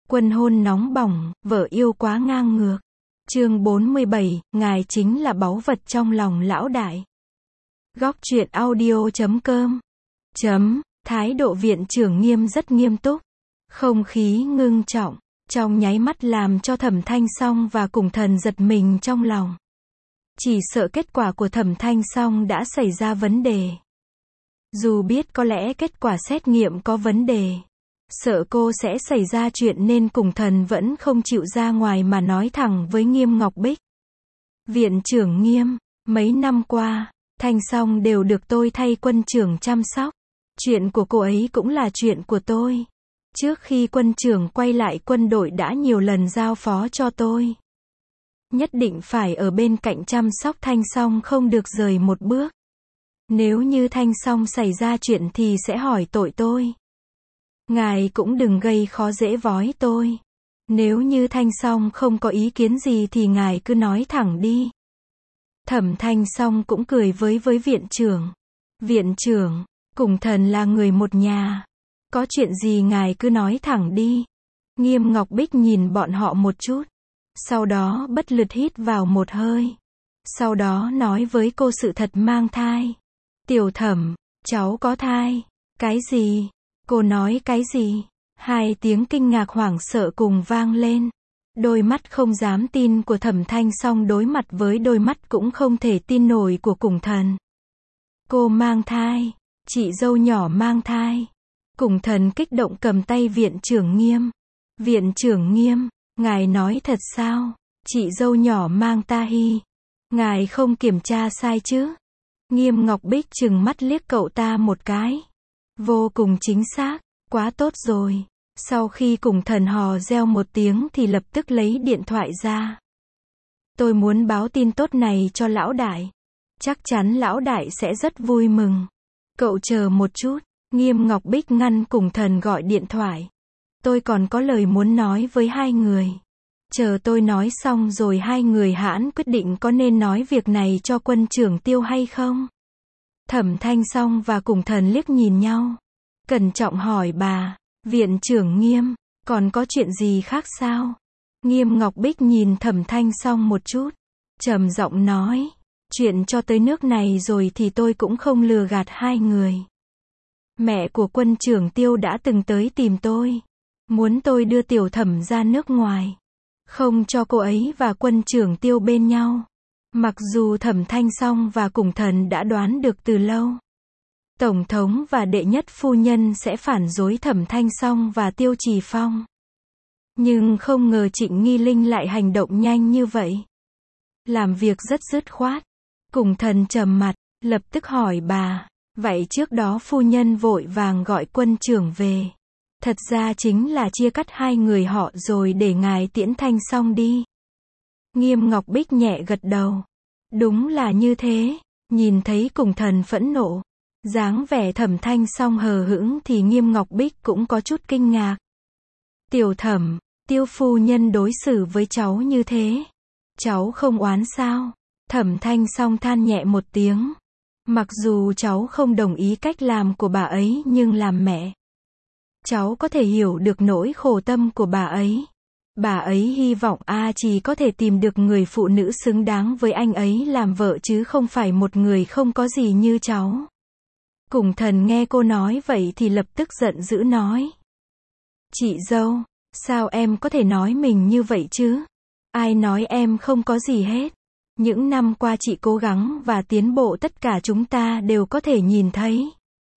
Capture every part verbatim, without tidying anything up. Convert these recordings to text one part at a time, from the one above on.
Quân hôn nóng bỏng, vợ yêu quá ngang ngược. Chương bốn mươi bảy, ngài chính là báu vật trong lòng lão đại. Góc truyện audio chấm com. Chấm, thái độ viện trưởng Nghiêm rất nghiêm túc. Không khí ngưng trọng, trong nháy mắt làm cho Thẩm Thanh Song và Cùng Thần giật mình trong lòng. Chỉ sợ kết quả của Thẩm Thanh Song đã xảy ra vấn đề. Dù biết có lẽ kết quả xét nghiệm có vấn đề, sợ cô sẽ xảy ra chuyện nên Cùng Thần vẫn không chịu ra ngoài mà nói thẳng với Nghiêm Ngọc Bích. Viện trưởng Nghiêm, mấy năm qua, Thanh Song đều được tôi thay quân trưởng chăm sóc. Chuyện của cô ấy cũng là chuyện của tôi. Trước khi quân trưởng quay lại quân đội đã nhiều lần giao phó cho tôi. Nhất định phải ở bên cạnh chăm sóc Thanh Song, không được rời một bước. Nếu như Thanh Song xảy ra chuyện thì sẽ hỏi tội tôi. Ngài cũng đừng gây khó dễ với tôi. Nếu như Thanh Song không có ý kiến gì thì ngài cứ nói thẳng đi. Thẩm Thanh Song cũng cười với với viện trưởng. Viện trưởng, Cùng Thần là người một nhà. Có chuyện gì ngài cứ nói thẳng đi. Nghiêm Ngọc Bích nhìn bọn họ một chút. Sau đó bất lực hít vào một hơi. Sau đó nói với cô sự thật mang thai. Tiểu Thẩm, cháu có thai. Cái gì? Cô nói cái gì? Hai tiếng kinh ngạc hoảng sợ cùng vang lên. Đôi mắt không dám tin của Thẩm Thanh Song đối mặt với đôi mắt cũng không thể tin nổi của Cùng Thần. Cô mang thai. Chị dâu nhỏ mang thai. Cùng Thần kích động cầm tay viện trưởng Nghiêm. Viện trưởng Nghiêm, ngài nói thật sao? Chị dâu nhỏ mang thai. Ngài không kiểm tra sai chứ? Nghiêm Ngọc Bích trừng mắt liếc cậu ta một cái. Vô cùng chính xác, quá tốt rồi. Sau khi Cùng Thần hò reo một tiếng thì lập tức lấy điện thoại ra. Tôi muốn báo tin tốt này cho lão đại. Chắc chắn lão đại sẽ rất vui mừng. Cậu chờ một chút. Nghiêm Ngọc Bích ngăn Cùng Thần gọi điện thoại. Tôi còn có lời muốn nói với hai người. Chờ tôi nói xong rồi hai người hãn quyết định có nên nói việc này cho quân trưởng Tiêu hay không. Thẩm Thanh Song và Cùng Thần liếc nhìn nhau. Cẩn trọng hỏi bà, viện trưởng Nghiêm, còn có chuyện gì khác sao? Nghiêm Ngọc Bích nhìn Thẩm Thanh Song một chút. Trầm giọng nói, chuyện cho tới nước này rồi thì tôi cũng không lừa gạt hai người. Mẹ của quân trưởng Tiêu đã từng tới tìm tôi. Muốn tôi đưa Tiểu Thẩm ra nước ngoài. Không cho cô ấy và quân trưởng Tiêu bên nhau. Mặc dù Thẩm Thanh Song và Cùng Thần đã đoán được từ lâu. Tổng thống và đệ nhất phu nhân sẽ phản đối Thẩm Thanh Song và Tiêu Trì Phong. Nhưng không ngờ Trịnh Nghi Linh lại hành động nhanh như vậy. Làm việc rất dứt khoát. Cùng Thần trầm mặt, lập tức hỏi bà, vậy trước đó phu nhân vội vàng gọi quân trưởng về. Thật ra chính là chia cắt hai người họ rồi để ngài tiễn Thanh Song đi. Nghiêm Ngọc Bích nhẹ gật đầu. Đúng là như thế. Nhìn thấy Cùng Thần phẫn nộ, dáng vẻ Thẩm Thanh Song hờ hững thì Nghiêm Ngọc Bích cũng có chút kinh ngạc. Tiểu Thẩm, Tiêu phu nhân đối xử với cháu như thế. Cháu không oán sao? Thẩm Thanh Song than nhẹ một tiếng. Mặc dù cháu không đồng ý cách làm của bà ấy nhưng làm mẹ, cháu có thể hiểu được nỗi khổ tâm của bà ấy. Bà ấy hy vọng A Trì có thể tìm được người phụ nữ xứng đáng với anh ấy làm vợ chứ không phải một người không có gì như cháu. Cùng Thần nghe cô nói vậy thì lập tức giận dữ nói. Chị dâu, sao em có thể nói mình như vậy chứ? Ai nói em không có gì hết? Những năm qua chị cố gắng và tiến bộ tất cả chúng ta đều có thể nhìn thấy.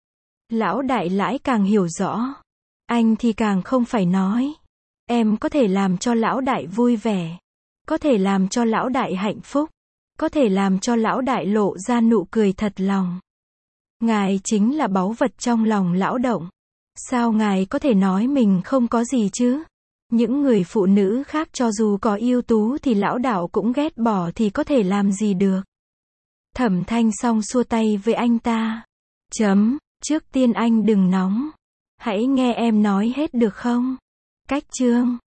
Lão đại lãi càng hiểu rõ. Anh thì càng không phải nói. Em có thể làm cho lão đại vui vẻ. Có thể làm cho lão đại hạnh phúc. Có thể làm cho lão đại lộ ra nụ cười thật lòng. Ngài chính là báu vật trong lòng lão động. Sao ngài có thể nói mình không có gì chứ? Những người phụ nữ khác cho dù có ưu tú thì lão đạo cũng ghét bỏ thì có thể làm gì được. Thẩm Thanh Song xua tay với anh ta. Chấm, trước tiên anh đừng nóng. Hãy nghe em nói hết được không? Cách chương